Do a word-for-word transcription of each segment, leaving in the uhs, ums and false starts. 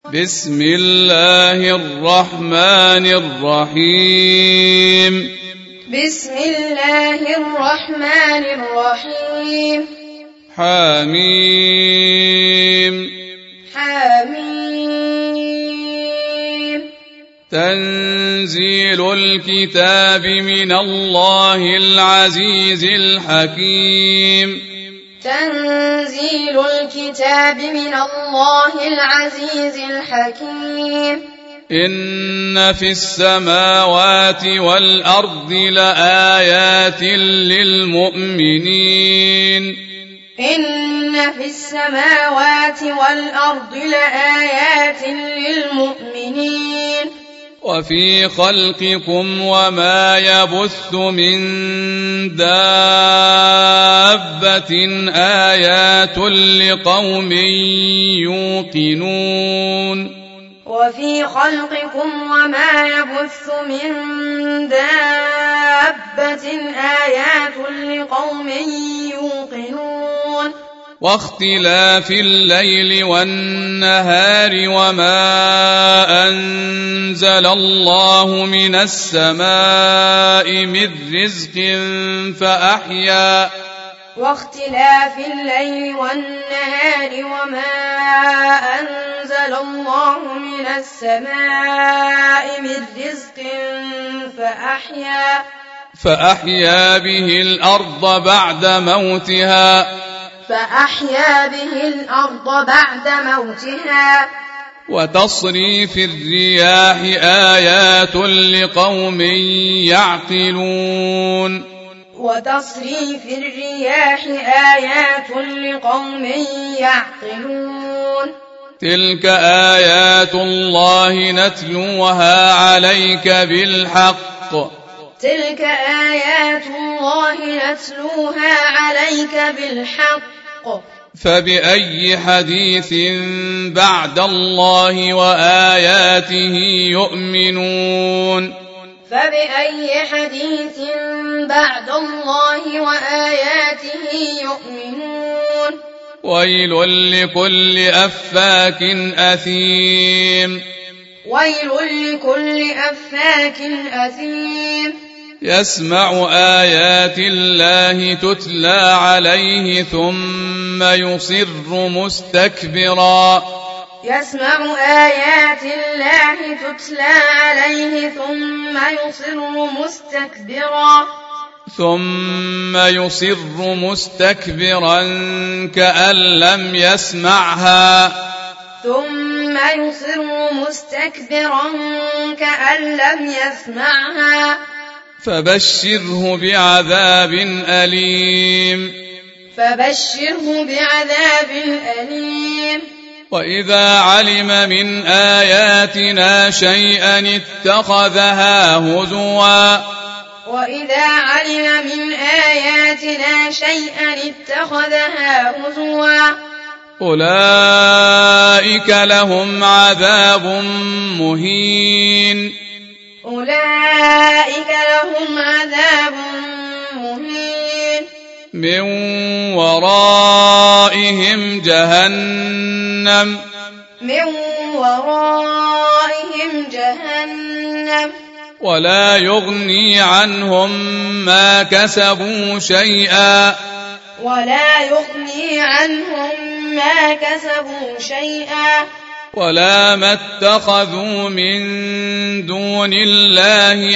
بسم الله الرحمن الرحيم بسم الله الرحمن الرحيم حميم حميم تنزيل الكتاب من الله العزيز الحكيم تنزيل الكتاب من الله العزيز الحكيم إن في السماوات والأرض لآيات للمؤمنين إن في السماوات والأرض لآيات للمؤمنين وفي خلقكم وما يبث من دابة آيات لقوم يوقنون وفي خلقكم وما يبث من دابة آيات لقوم يوقنون واختلاف الليل والنهار وما أنزل الله من السماء من رزق فأحيا واختلاف الليل والنهار وما أنزل الله من السماء من رزق فأحيا فأحيا به الأرض بعد موتها فأحيا به الأرض بعد موتها وتصريف الرياح آيات لقوم يعقلون وتصريف الرياح آيات لقوم يعقلون تلك آيات الله نتلوها عليك بالحق تلك آيات الله نتلوها عليك بالحق فبأي حديث بعد الله وآياته يؤمنون فبأي حديث بعد الله وآياته يؤمنون ويل لكل أفاك أثيم ويل لكل أفاك أثيم يسمع آيات الله تتلى عليه ثم يصر مستكبرا يسمع آيات الله تتلى عليه ثم يصر مستكبرا ثم يصر مستكبرا كأن لم يسمعها ثم يصر مستكبرا كأن لم يسمعها فبشره بعذاب أليم فبشره بعذاب أليم وإذا علم من آياتنا شيئا اتخذها هزوا وإذا علم من آياتنا شيئا اتخذها هزوا أولئك لهم عذاب مهين أولئك لهم عذاب مهين من ورائهم جهنم من ورائهم جهنم ولا يغني عنهم ما كسبوا شيئا ولا يغني عنهم ما كسبوا شيئا ولا ما اتخذوا من دون الله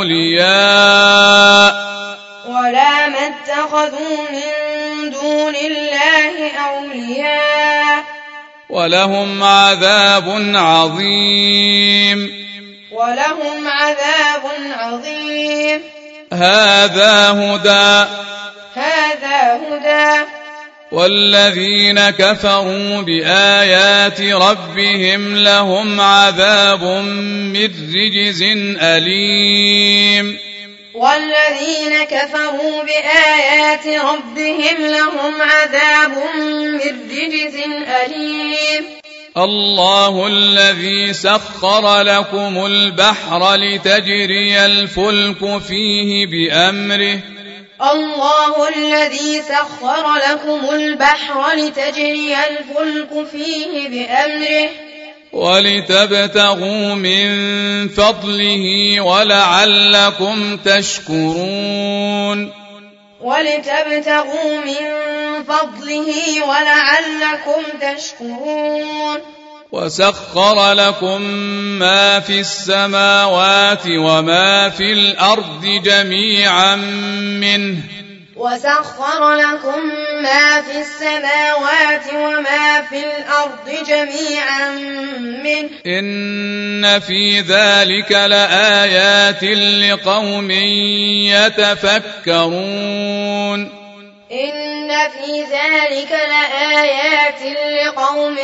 أولياء ولا ما اتخذوا من دون الله أولياء ولهم عذاب عظيم ولهم عذاب عظيم هذا هدى هذا هدى والذين كفروا بآيات ربهم لهم عذاب من رجز أليم والذين كفروا بآيات ربهم لهم عذاب من رجز أليم الله الذي سخر لكم البحر لتجري الفلك فيه بأمره الله الذي سخر لكم البحر لتجري الفلك فيه بأمره ولتبتغوا من فضله ولعلكم تشكرون ولتبتغوا من فضله ولعلكم تشكرون وسخر لكم ما في السماوات وما في الأرض جميعا منه وسخر لكم ما في السماوات وما في الأرض جميعا منه إن في ذلك لآيات لقوم يتفكرون إن في ذلك لآيات لقوم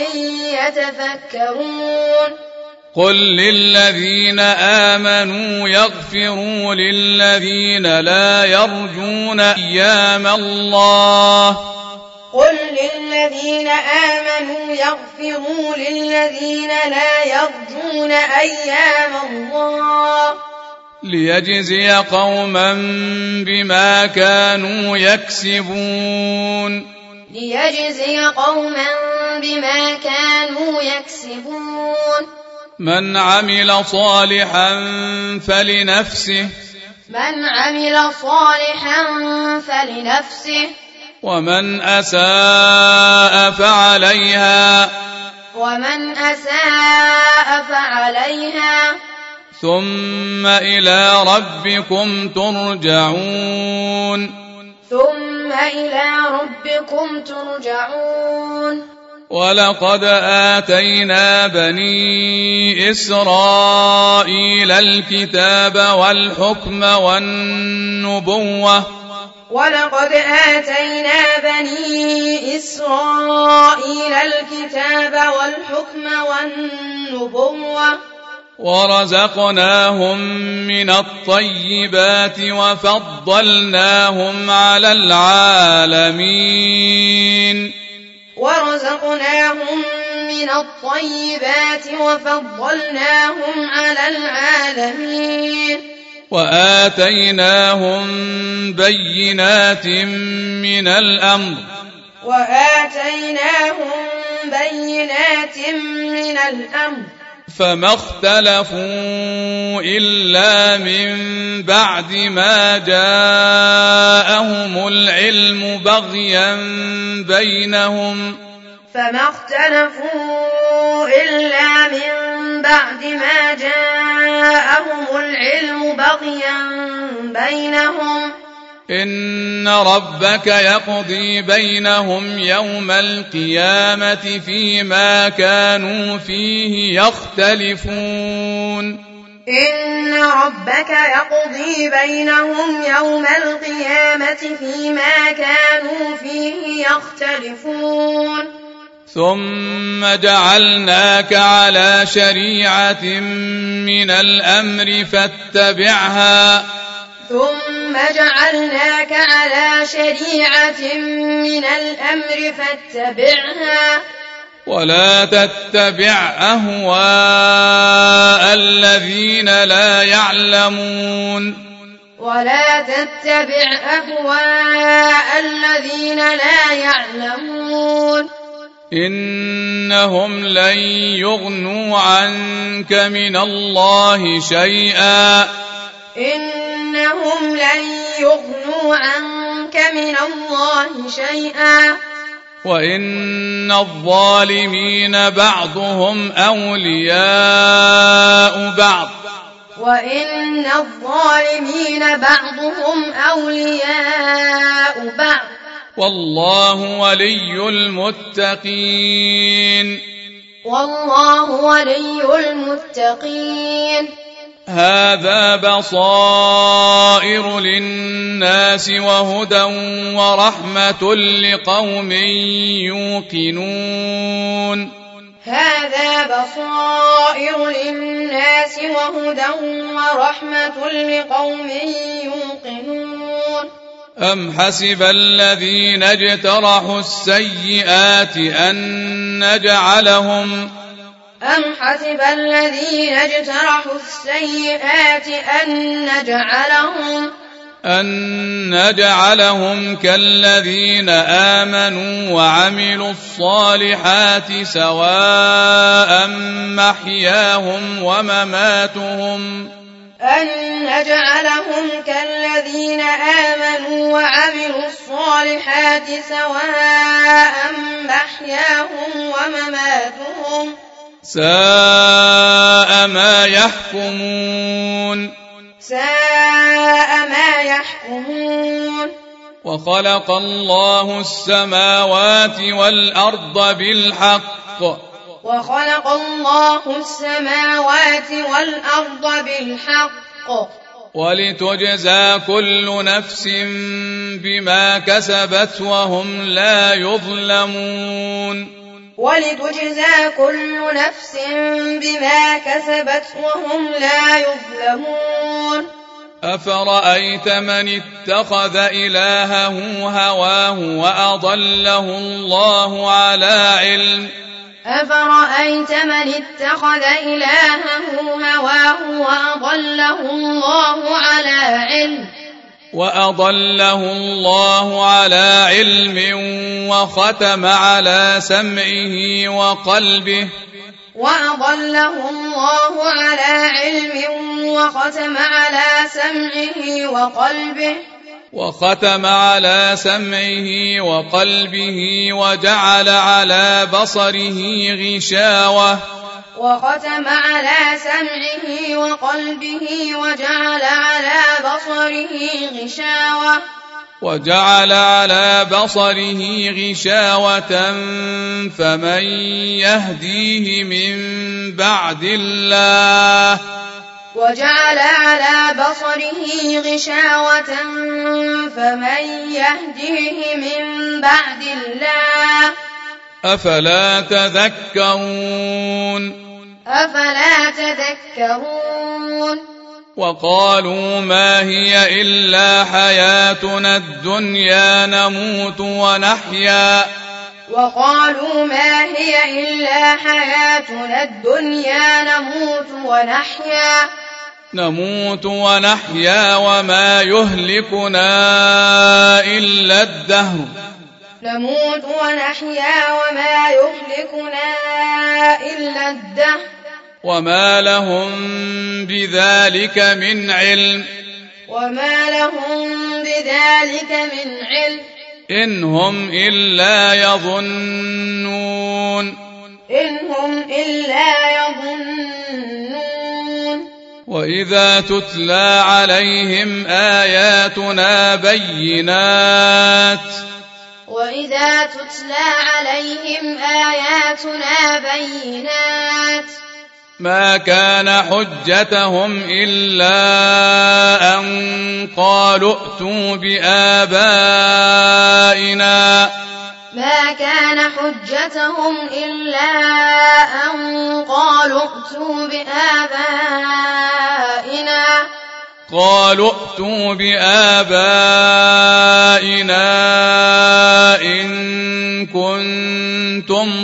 يتفكرون قل للذين آمنوا يغفروا للذين لا يرجون أيام الله قل للذين آمنوا يغفروا للذين لا يرجون أيام الله ليجزي قوما بما كانوا يكسبون ليجزي قوما بما كانوا يكسبون من عمل صالحا فلنفسه من عمل صالحا فلنفسه ومن أساء فعليها ومن أساء فعليها ثم إلى ربكم ترجعون ثم إلى ربكم ترجعون ولقد آتينا بني إسرائيل الكتاب والحكم والنبوة ولقد آتينا بني إسرائيل الكتاب والحكم والنبوة ورزقناهم من الطيبات وفضلناهم على العالمين ورزقناهم من الطيبات وفضلناهم على العالمين وآتيناهم بينات من الأمر وآتيناهم بينات من الأمر فما اختلفوا إلا من بعد ما جاءهم العلم بغيا بينهم فما اختلفوا إلا من بعد ما جاءهم العلم بغيا بينهم إن ربك يقضي بينهم يوم القيامة فيما كانوا فيه يختلفون إن ربك يقضي بينهم يوم القيامة فيما كانوا فيه يختلفون ثم جعلناك على شريعة من الأمر فاتبعها ثم جعلناك على شريعة من الأمر فاتبعها ولا تتبع أهواء الذين لا يعلمون ولا تتبع أهواء الذين لا يعلمون إنهم لن يغنوا عنك من الله شيئا إنهم لن يغنوا عنك من الله شيئا وإن الظالمين بعضهم أولياء بعض وإن الظالمين بعضهم أولياء بعض والله ولي المتقين والله ولي المتقين هذا بصائر للناس وهدى ورحمة لقوم يوقنون هذا بصائر للناس وهدى ورحمة لقوم يوقنون أم حسب الذين اجترحوا السيئات أن نجعلهم أم حسب الذين اجترحوا السيئات أن نجعلهم أن نجعلهم كالذين آمنوا وعملوا الصالحات سواء محياهم ومماتهم أن نجعلهم كالذين آمنوا وعملوا الصالحات سواء محياهم ومماتهم ساء ما يحكمون ساء ما يحكمون وخلق الله السماوات والأرض بالحق وخلق الله السماوات والأرض بالحق ولتجزى كل نفس بما كسبت وهم لا يظلمون ولتجزى كل نفس بما كسبت وهم لا يظلمون أفرأيت من اتخذ إلهه هواه وأضله الله على علم أفرأيت من اتخذ إلهه هواه وأضله الله على علم وأضله الله على علم وختم على سمعه وقلبه وأضله الله على علم وختم على سمعه وقلبه وختم على سمعه وقلبه وجعل على بصره غشاوة وختم على سمعه وقلبه وجعل على بصره غشاوة وجعل على بصره غشاوة فمن يهديه من بعد الله وجعل على بصره غشاوة فمن يهديه من بعد الله أفلا تذكرون أفلا تذكرون وقالوا ما هي إلا حياتنا الدنيا نموت ونحيا وقالوا ما هي إلا حياتنا الدنيا نموت ونحيا نموت ونحيا وما يهلكنا إلا الدهر نموت ونحيا وما يهلكنا إلا الدهر وما لهم بذلك من علم وما لهم بذلك من علم إن هم إلا يظنون إن هم إلا يظنون وإذا تتلى عليهم آياتنا بينات وإذا تتلى عليهم آياتنا بينات ما كان حجتهم إلا أن قالوا ائتوا بآبائنا ما كان حجتهم إلا أن قالوا ائتوا بآبائنا قالوا ائتوا بآبائنا إن كنتم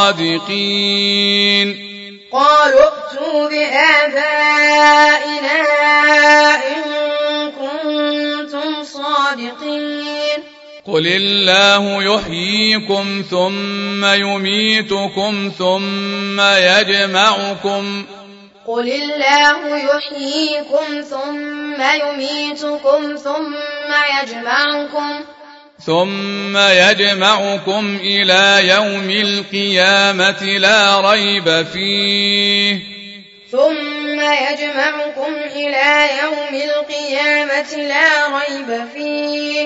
صادقين قالوا ائتوا بآبائنا إن كنتم صادقين قل الله يحييكم ثم يميتكم ثم يجمعكم قل الله يحييكم ثم يميتكم ثم يجمعكم ثم يجمعكم إلى يوم القيامة لا ريب فيه ثم يجمعكم إلى يوم القيامة لا ريب فيه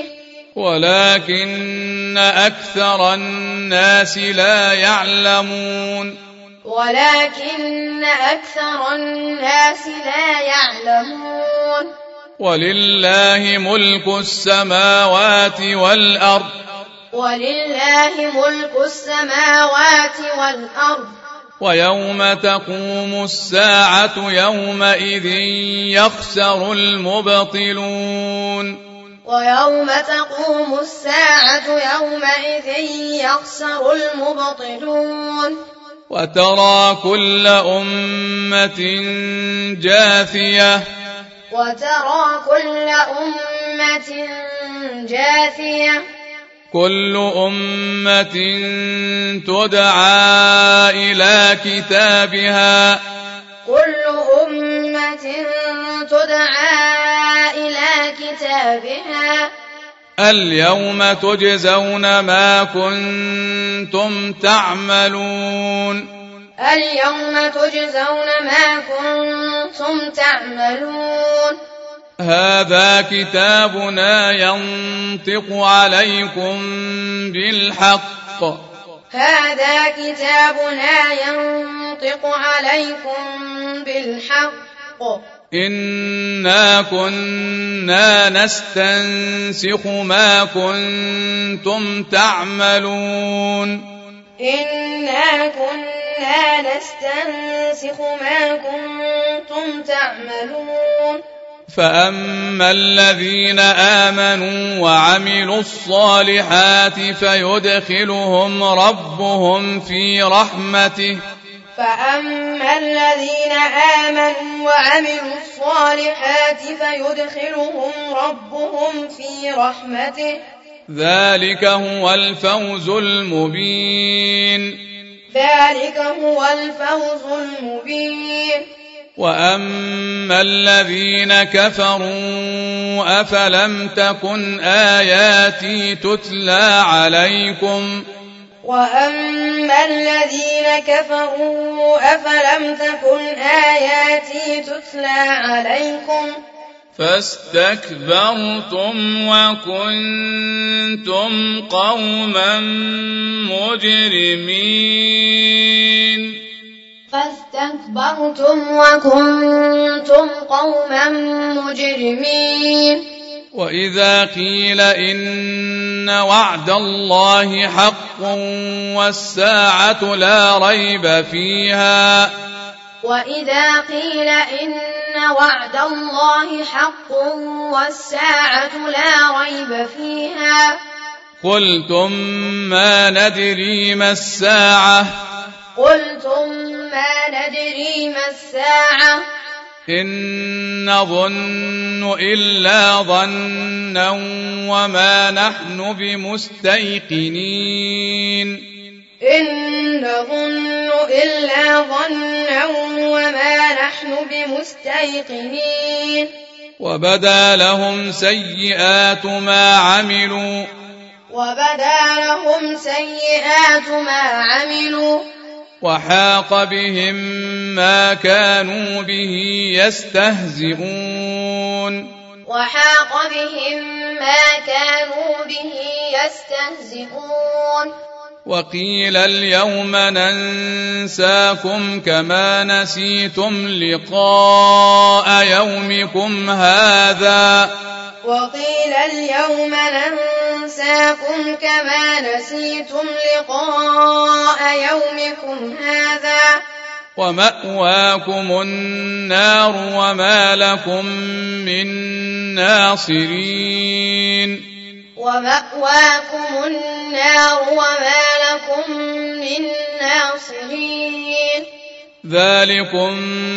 ولكن أكثر الناس لا يعلمون ولكن أكثر الناس لا يعلمون ولله ملك السماوات والأرض ولله ملك السماوات والأرض ويوم تقوم الساعة يومئذ يخسر المبطلون ويوم تقوم الساعة يومئذ يخسر المبطلون وترى كل أمة جاثية وترى كل أمة أمة جاثية كل أمة تدعى إلى كتابها كل أمة تدعى إلى كتابها اليوم تجزون ما كنتم تعملون اليوم تجزون ما كنتم تعملون هذا كتابنا ينطق عليكم بالحق هذا كتابنا ينطق عليكم بالحق إنا كنا نستنسخ ما كنتم تعملون إنا كنا نستنسخ ما كنتم تعملون فأما الذين آمنوا وعملوا الصالحات فيدخلهم ربهم في رحمته فأما الذين آمنوا وعملوا الصالحات فيدخلهم ربهم في رحمته ذلك هو الفوز المبين ذلك هو الفوز المبين وأما الذين كفروا أفلم تكن آياتي تتلى عليكم وأما الذين كفروا أفلم تكن آياتي تتلى عليكم فاستكبرتم وكنتم قوما مجرمين فاستكبرتم وكنتم قوما مجرمين وإذا قيل إن وعد الله حق والساعة لا ريب فيها وإذا قيل إن وعد الله حق والساعة لا ريب فيها قلتم ما ندري ما الساعة قلتم ما ندري ما الساعة إن نظن إلا ظنا وما نحن بمستيقنين إن نظن إلا ظنا وما نحن بمستيقنين وبدا لهم سيئات ما عملوا وبدا لهم سيئات ما عملوا وحاق بهم ما كانوا به يستهزئون وحاق بهم ما كانوا به يستهزئون وقيل اليوم ننساكم كما نسيتم لقاء يومكم هذا وقيل اليوم ننساكم كما نسيتم لقاء يومكم هذا ومأواكم النار وما لكم من ناصرين ومأواكم النار وما لكم من ناصرين ذلكم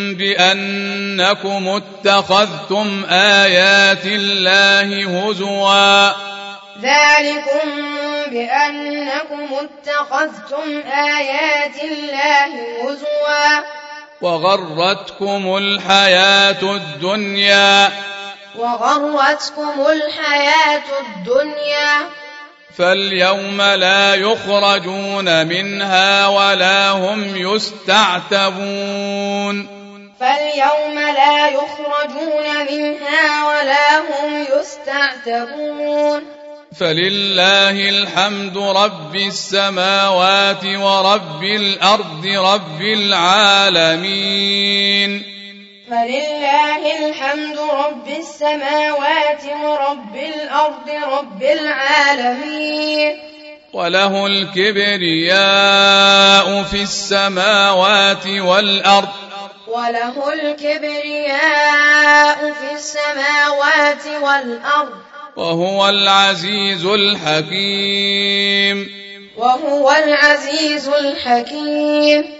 بأنكم اتخذتم آيات الله هزوا ذلكم بأنكم اتخذتم آيات الله هزوا وغرتكم الحياة الدنيا وغرتكم الحياة الدنيا فاليوم لا يخرجون منها ولا هم يستعتبون فاليوم لا يخرجون منها ولا هم يستعتبون فلله الحمد رب السماوات ورب الأرض رب العالمين فلله الحمد رب السماوات ورب الأرض رب العالمين وله الكبرياء في السماوات والأرض وله الكبرياء في السماوات والأرض وهو العزيز الحكيم وهو العزيز الحكيم